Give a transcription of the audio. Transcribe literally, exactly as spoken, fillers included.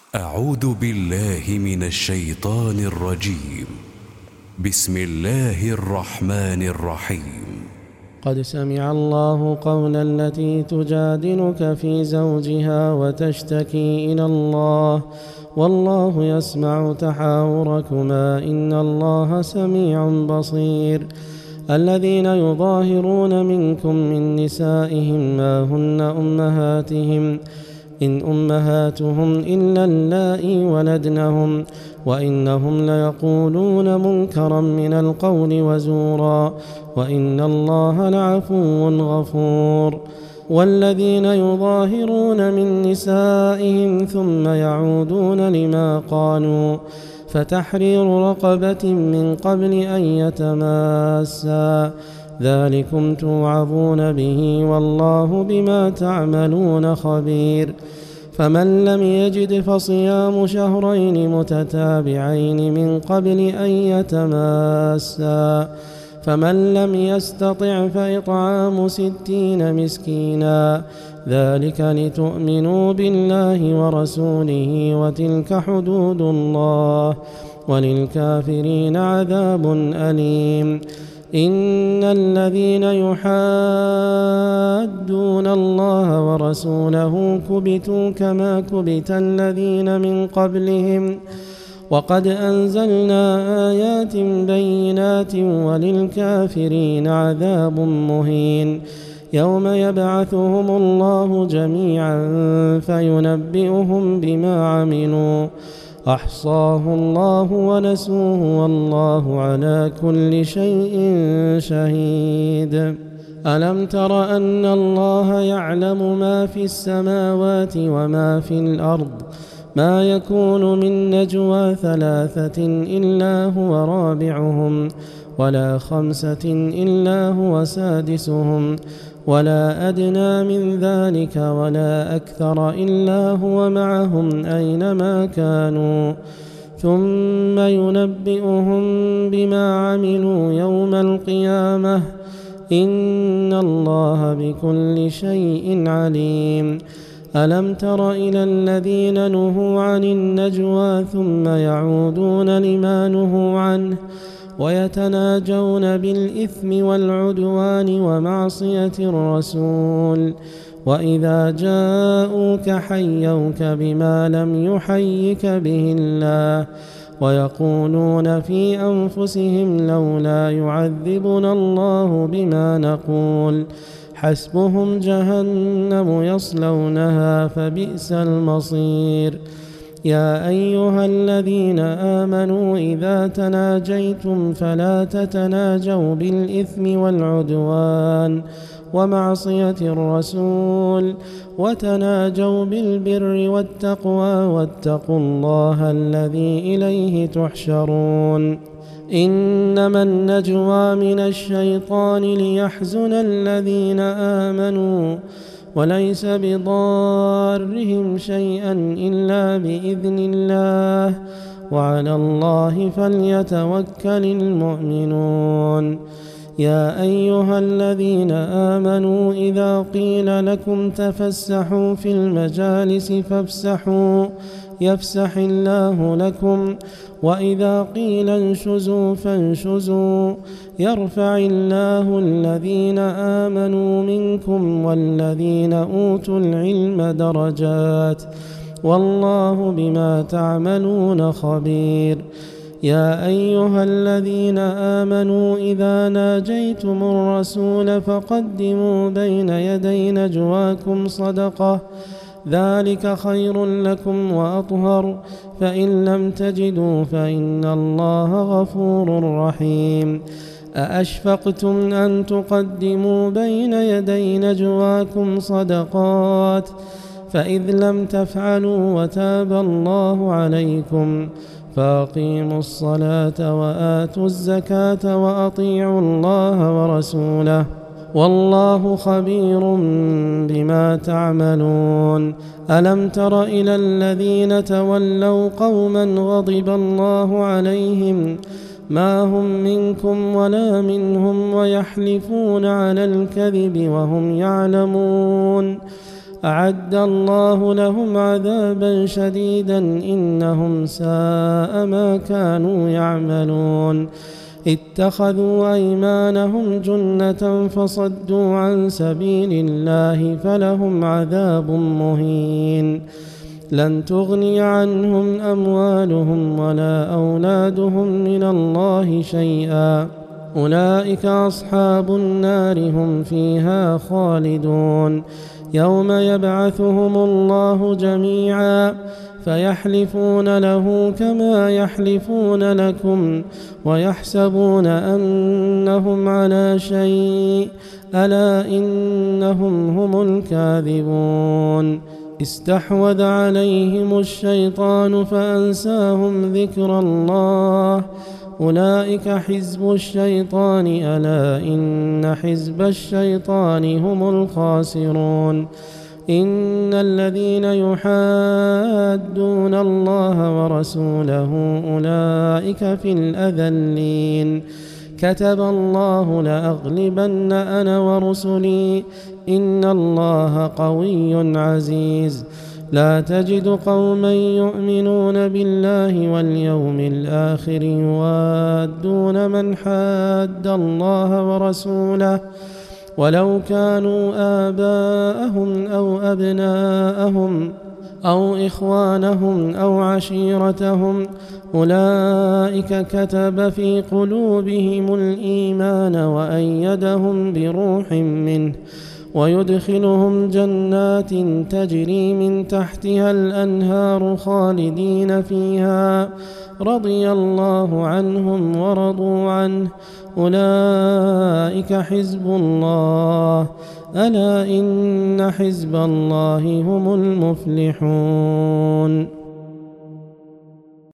أعوذ بالله من الشيطان الرجيم. بسم الله الرحمن الرحيم. قد سمع الله قول التي تجادلك في زوجها وتشتكي إلى الله والله يسمع تحاوركما إن الله سميع بصير. الذين يظاهرون منكم من نسائهم ما هن أمهاتهم إن أمهاتهم إلا اللائي ولدنهم وإنهم ليقولون منكرا من القول وزورا وإن الله لعفو غفور. والذين يظاهرون من نسائهم ثم يعودون لما قالوا فتحرير رقبة من قبل أن يتماسا ذلكم توعظون به والله بما تعملون خبير. فمن لم يجد فصيام شهرين متتابعين من قبل أن يتماسا فمن لم يستطع فإطعام ستين مسكينا ذلك لتؤمنوا بالله ورسوله وتلك حدود الله وللكافرين عذاب أليم. إن الذين يحادون الله ورسوله كبتوا كما كبت الذين من قبلهم وقد أنزلنا آيات بينات وللكافرين عذاب مهين. يوم يبعثهم الله جميعا فينبئهم بما عملوا أحصاه الله ونسوه والله على كل شيء شهيد. ألم تر أن الله يعلم ما في السماوات وما في الأرض ما يكون من نجوى ثلاثة إلا هو رابعهم ولا خمسة إلا هو سادسهم ولا أدنى من ذلك ولا أكثر إلا هو معهم أينما كانوا ثم ينبئهم بما عملوا يوم القيامة إن الله بكل شيء عليم. ألم تر إلى الذين نهوا عن النجوى ثم يعودون لما نهوا عنه ويتناجون بالإثم والعدوان ومعصية الرسول وإذا جاءوك حيوك بما لم يحيك به الله ويقولون في أنفسهم لولا يعذبنا الله بما نقول حسبهم جهنم يصلونها فبئس المصير. يا أيها الذين آمنوا إذا تناجيتم فلا تتناجوا بالإثم والعدوان ومعصية الرسول وتناجوا بالبر والتقوى واتقوا الله الذي إليه تحشرون. إنما النجوى من الشيطان ليحزن الذين آمنوا وليس بضارهم شيئا إلا بإذن الله وعلى الله فليتوكل المؤمنون. يا أيها الذين آمنوا إذا قيل لكم تفسحوا في المجالس فافسحوا يفسح الله لكم وإذا قيل انشزوا فانشزوا يرفع الله الذين آمنوا منكم والذين أوتوا العلم درجات والله بما تعملون خبير. يا أيها الذين آمنوا إذا ناجيتم الرسول فقدموا بين يدي نجواكم صدقة ذلك خير لكم وأطهر فإن لم تجدوا فإن الله غفور رحيم. أأشفقتم أن تقدموا بين يدي نجواكم صدقات فإذ لم تفعلوا وتاب الله عليكم فأقيموا الصلاة وآتوا الزكاة وأطيعوا الله ورسوله والله خبير بما تعملون. ألم تر إلى الذين تولوا قوما غضب الله عليهم ما هم منكم ولا منهم ويحلفون على الكذب وهم يعلمون أعد الله لهم عذابا شديدا إنهم ساء ما كانوا يعملون اتخذوا أيمانهم جنة فصدوا عن سبيل الله فلهم عذاب مهين لن تغني عنهم أموالهم ولا أولادهم من الله شيئا أولئك أصحاب النار هم فيها خالدون يوم يبعثهم الله جميعا فيحلفون له كما يحلفون لكم ويحسبون أنهم على شيء ألا إنهم هم الكاذبون استحوذ عليهم الشيطان فأنساهم ذكر الله أولئك حزب الشيطان ألا إن حزب الشيطان هم الخاسرون إن الذين يحادون الله ورسوله أولئك في الأذلين كتب الله لأغلبن أنا ورسلي إن الله قوي عزيز لا تجد قوما يؤمنون بالله واليوم الآخر يوادون من حاد الله ورسوله ولو كانوا آباءهم أو أبناءهم أو إخوانهم أو عشيرتهم أولئك كتب في قلوبهم الإيمان وأيدهم بروح منه ويدخلهم جنات تجري من تحتها الأنهار خالدين فيها رضي الله عنهم ورضوا عنه أولئك حزب الله ألا إن حزب الله هم المفلحون.